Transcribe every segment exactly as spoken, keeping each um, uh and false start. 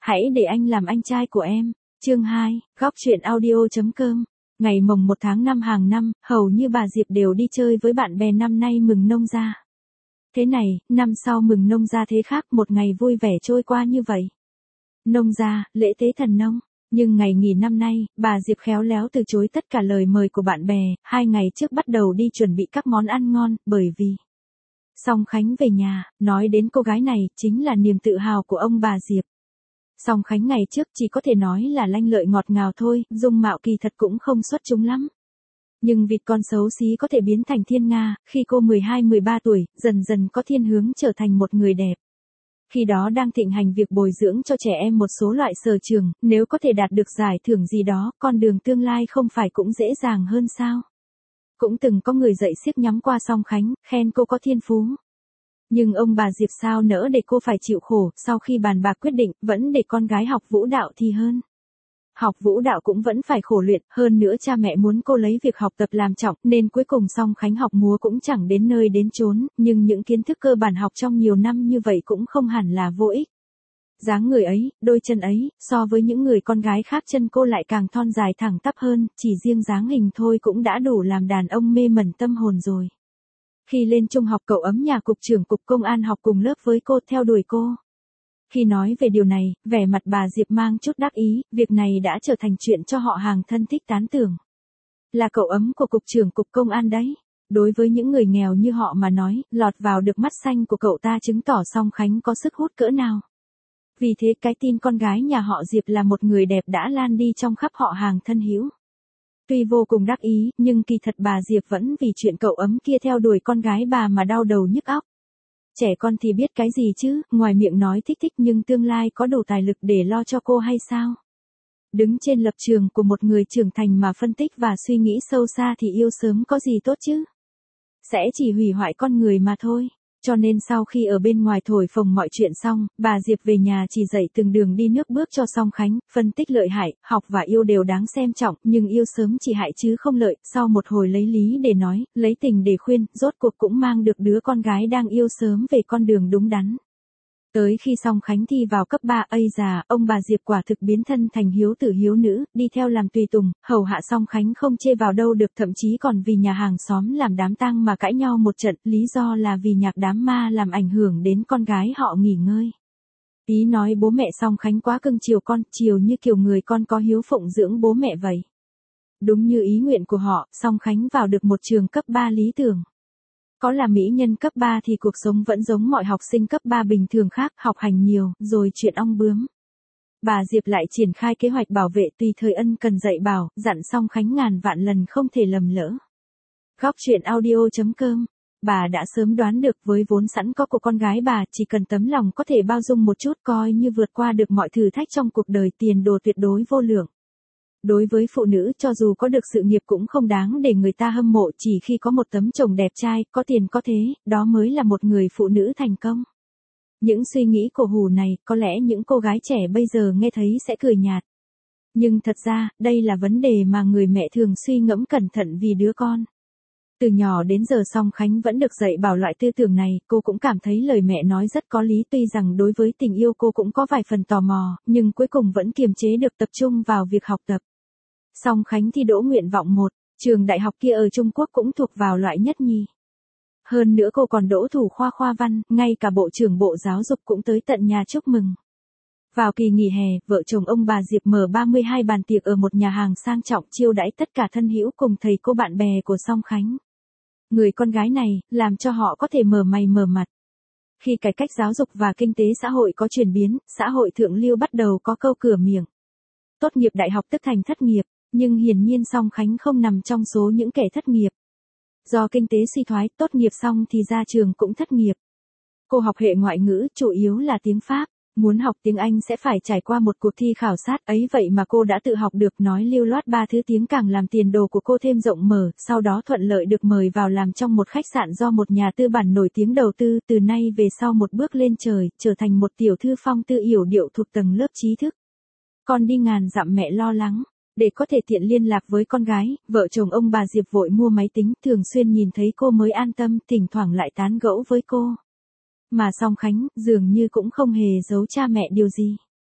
Hãy để anh làm anh trai của em. Chương hai, góc truyện audio.com. Ngày mồng một tháng năm hàng năm, hầu như bà Diệp đều đi chơi với bạn bè năm nay mừng nông gia. Thế này, năm sau mừng nông gia thế khác, một ngày vui vẻ trôi qua như vậy. Nông gia, lễ tế thần nông. Nhưng ngày nghỉ năm nay, bà Diệp khéo léo từ chối tất cả lời mời của bạn bè, hai ngày trước bắt đầu đi chuẩn bị các món ăn ngon, bởi vì Song Khánh về nhà, nói đến cô gái này, chính là niềm tự hào của ông bà Diệp. Song Khánh ngày trước chỉ có thể nói là lanh lợi ngọt ngào thôi, dung mạo kỳ thật cũng không xuất chúng lắm. Nhưng vịt con xấu xí có thể biến thành thiên nga, khi cô mười hai mười ba tuổi, dần dần có thiên hướng trở thành một người đẹp. Khi đó đang thịnh hành việc bồi dưỡng cho trẻ em một số loại sở trường, nếu có thể đạt được giải thưởng gì đó, con đường tương lai không phải cũng dễ dàng hơn sao? Cũng từng có người dạy xiếc nhắm qua Song Khánh, khen cô có thiên phú. Nhưng ông bà Diệp sao nỡ để cô phải chịu khổ, sau khi bàn bạc quyết định, vẫn để con gái học vũ đạo thì hơn. Học vũ đạo cũng vẫn phải khổ luyện, hơn nữa cha mẹ muốn cô lấy việc học tập làm trọng, nên cuối cùng Song Khánh học múa cũng chẳng đến nơi đến chốn, nhưng những kiến thức cơ bản học trong nhiều năm như vậy cũng không hẳn là vô ích. Dáng người ấy, đôi chân ấy, so với những người con gái khác chân cô lại càng thon dài thẳng tắp hơn, chỉ riêng dáng hình thôi cũng đã đủ làm đàn ông mê mẩn tâm hồn rồi. Khi lên trung học cậu ấm nhà cục trưởng cục công an học cùng lớp với cô, theo đuổi cô. Khi nói về điều này, vẻ mặt bà Diệp mang chút đắc ý, việc này đã trở thành chuyện cho họ hàng thân thích tán tưởng. Là cậu ấm của cục trưởng cục công an đấy. Đối với những người nghèo như họ mà nói, lọt vào được mắt xanh của cậu ta chứng tỏ Song Khánh có sức hút cỡ nào. Vì thế cái tin con gái nhà họ Diệp là một người đẹp đã lan đi trong khắp họ hàng thân hữu. Tuy vô cùng đắc ý, nhưng kỳ thật bà Diệp vẫn vì chuyện cậu ấm kia theo đuổi con gái bà mà đau đầu nhức óc. Trẻ con thì biết cái gì chứ, ngoài miệng nói thích thích nhưng tương lai có đủ tài lực để lo cho cô hay sao? Đứng trên lập trường của một người trưởng thành mà phân tích và suy nghĩ sâu xa thì yêu sớm có gì tốt chứ? Sẽ chỉ hủy hoại con người mà thôi. Cho nên sau khi ở bên ngoài thổi phồng mọi chuyện xong, bà Diệp về nhà chỉ dạy từng đường đi nước bước cho Song Khánh, phân tích lợi hại, học và yêu đều đáng xem trọng, nhưng yêu sớm chỉ hại chứ không lợi, sau một hồi lấy lý để nói, lấy tình để khuyên, rốt cuộc cũng mang được đứa con gái đang yêu sớm về con đường đúng đắn. Tới khi Song Khánh thi vào cấp ba, ây già, ông bà Diệp quả thực biến thân thành hiếu tử hiếu nữ, đi theo làm tùy tùng, hầu hạ Song Khánh không chê vào đâu được, thậm chí còn vì nhà hàng xóm làm đám tang mà cãi nhau một trận, lý do là vì nhạc đám ma làm ảnh hưởng đến con gái họ nghỉ ngơi. Ý nói bố mẹ Song Khánh quá cưng chiều con, chiều như kiểu người con có hiếu phụng dưỡng bố mẹ vậy. Đúng như ý nguyện của họ, Song Khánh vào được một trường cấp ba lý tưởng. Có là mỹ nhân cấp ba thì cuộc sống vẫn giống mọi học sinh cấp ba bình thường khác, học hành nhiều, rồi chuyện ong bướm. Bà Diệp lại triển khai kế hoạch bảo vệ tùy thời ân cần dạy bảo, dặn Song Khánh ngàn vạn lần không thể lầm lỡ. Góc truyện audio.com. Bà đã sớm đoán được với vốn sẵn có của con gái bà, chỉ cần tấm lòng có thể bao dung một chút coi như vượt qua được mọi thử thách trong cuộc đời, tiền đồ tuyệt đối vô lượng. Đối với phụ nữ, cho dù có được sự nghiệp cũng không đáng để người ta hâm mộ, chỉ khi có một tấm chồng đẹp trai, có tiền có thế, đó mới là một người phụ nữ thành công. Những suy nghĩ cổ hủ này, có lẽ những cô gái trẻ bây giờ nghe thấy sẽ cười nhạt. Nhưng thật ra, đây là vấn đề mà người mẹ thường suy ngẫm cẩn thận vì đứa con. Từ nhỏ đến giờ Song Khánh vẫn được dạy bảo loại tư tưởng này, cô cũng cảm thấy lời mẹ nói rất có lý, tuy rằng đối với tình yêu cô cũng có vài phần tò mò, nhưng cuối cùng vẫn kiềm chế được, tập trung vào việc học tập. Song Khánh thi đỗ nguyện vọng một, trường đại học kia ở Trung Quốc cũng thuộc vào loại nhất nhì. Hơn nữa cô còn đỗ thủ khoa khoa văn, ngay cả Bộ trưởng Bộ Giáo dục cũng tới tận nhà chúc mừng. Vào kỳ nghỉ hè, vợ chồng ông bà Diệp mở ba mươi hai bàn tiệc ở một nhà hàng sang trọng, chiêu đãi tất cả thân hữu cùng thầy cô bạn bè của Song Khánh. Người con gái này, làm cho họ có thể mở mày mở mặt. Khi cải cách giáo dục và kinh tế xã hội có chuyển biến, xã hội thượng lưu bắt đầu có câu cửa miệng. Tốt nghiệp đại học tức thành thất nghiệp. Nhưng hiển nhiên Song Khánh không nằm trong số những kẻ thất nghiệp. Do kinh tế suy thoái, tốt nghiệp xong thì ra trường cũng thất nghiệp. Cô học hệ ngoại ngữ, chủ yếu là tiếng Pháp. Muốn học tiếng Anh sẽ phải trải qua một cuộc thi khảo sát, ấy vậy mà cô đã tự học được, nói lưu loát ba thứ tiếng, càng làm tiền đồ của cô thêm rộng mở, sau đó thuận lợi được mời vào làm trong một khách sạn do một nhà tư bản nổi tiếng đầu tư, từ nay về sau một bước lên trời, trở thành một tiểu thư phong tư yểu điệu thuộc tầng lớp trí thức. Con đi ngàn dặm mẹ lo lắng. Để có thể tiện liên lạc với con gái, vợ chồng ông bà Diệp vội mua máy tính, thường xuyên nhìn thấy cô mới an tâm, thỉnh thoảng lại tán gẫu với cô. Mà Song Khánh, dường như cũng không hề giấu cha mẹ điều gì.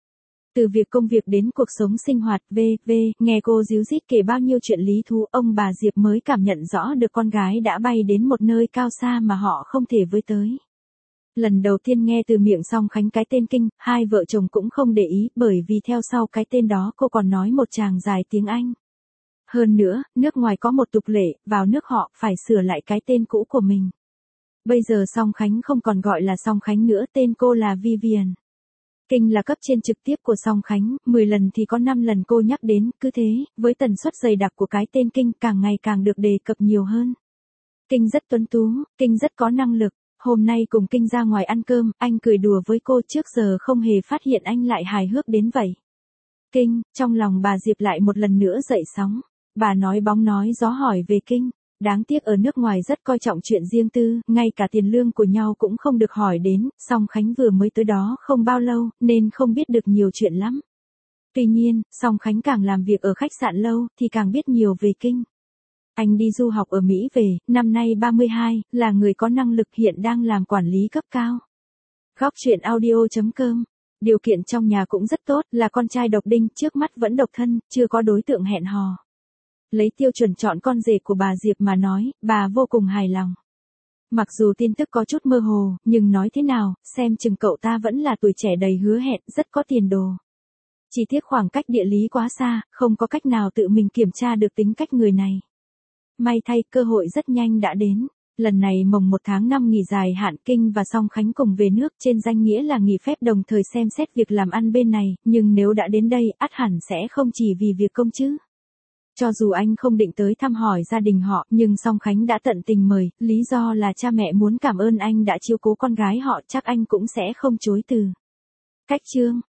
Từ việc công việc đến cuộc sống sinh hoạt, vân vân, nghe cô díu dít kể bao nhiêu chuyện lý thú, ông bà Diệp mới cảm nhận rõ được con gái đã bay đến một nơi cao xa mà họ không thể với tới. Lần đầu tiên nghe từ miệng Song Khánh cái tên Kinh, hai vợ chồng cũng không để ý, bởi vì theo sau cái tên đó cô còn nói một tràng dài tiếng Anh. Hơn nữa, nước ngoài có một tục lệ, vào nước họ phải sửa lại cái tên cũ của mình. Bây giờ Song Khánh không còn gọi là Song Khánh nữa, tên cô là Vivian. Kinh là cấp trên trực tiếp của Song Khánh, mười lần thì có năm lần cô nhắc đến, cứ thế, với tần suất dày đặc của cái tên Kinh càng ngày càng được đề cập nhiều hơn. Kinh rất tuấn tú, Kinh rất có năng lực. Hôm nay cùng Kinh ra ngoài ăn cơm, anh cười đùa với cô, trước giờ không hề phát hiện anh lại hài hước đến vậy. Kinh, trong lòng bà Diệp lại một lần nữa dậy sóng. Bà nói bóng nói gió hỏi về Kinh. Đáng tiếc ở nước ngoài rất coi trọng chuyện riêng tư, ngay cả tiền lương của nhau cũng không được hỏi đến, Song Khánh vừa mới tới đó không bao lâu, nên không biết được nhiều chuyện lắm. Tuy nhiên, Song Khánh càng làm việc ở khách sạn lâu, thì càng biết nhiều về Kinh. Anh đi du học ở Mỹ về, năm nay ba mươi hai, là người có năng lực, hiện đang làm quản lý cấp cao. Góc truyện audio chấm com. Điều kiện trong nhà cũng rất tốt, là con trai độc đinh, trước mắt vẫn độc thân, chưa có đối tượng hẹn hò. Lấy tiêu chuẩn chọn con rể của bà Diệp mà nói, bà vô cùng hài lòng. Mặc dù tin tức có chút mơ hồ, nhưng nói thế nào, xem chừng cậu ta vẫn là tuổi trẻ đầy hứa hẹn, rất có tiền đồ. Chỉ tiếc khoảng cách địa lý quá xa, không có cách nào tự mình kiểm tra được tính cách người này. May thay, cơ hội rất nhanh đã đến. Lần này mồng một tháng năm nghỉ dài hạn, Kinh và Song Khánh cùng về nước, trên danh nghĩa là nghỉ phép đồng thời xem xét việc làm ăn bên này, nhưng nếu đã đến đây, ắt hẳn sẽ không chỉ vì việc công chứ. Cho dù anh không định tới thăm hỏi gia đình họ, nhưng Song Khánh đã tận tình mời, lý do là cha mẹ muốn cảm ơn anh đã chiếu cố con gái họ, chắc anh cũng sẽ không chối từ. Cách chương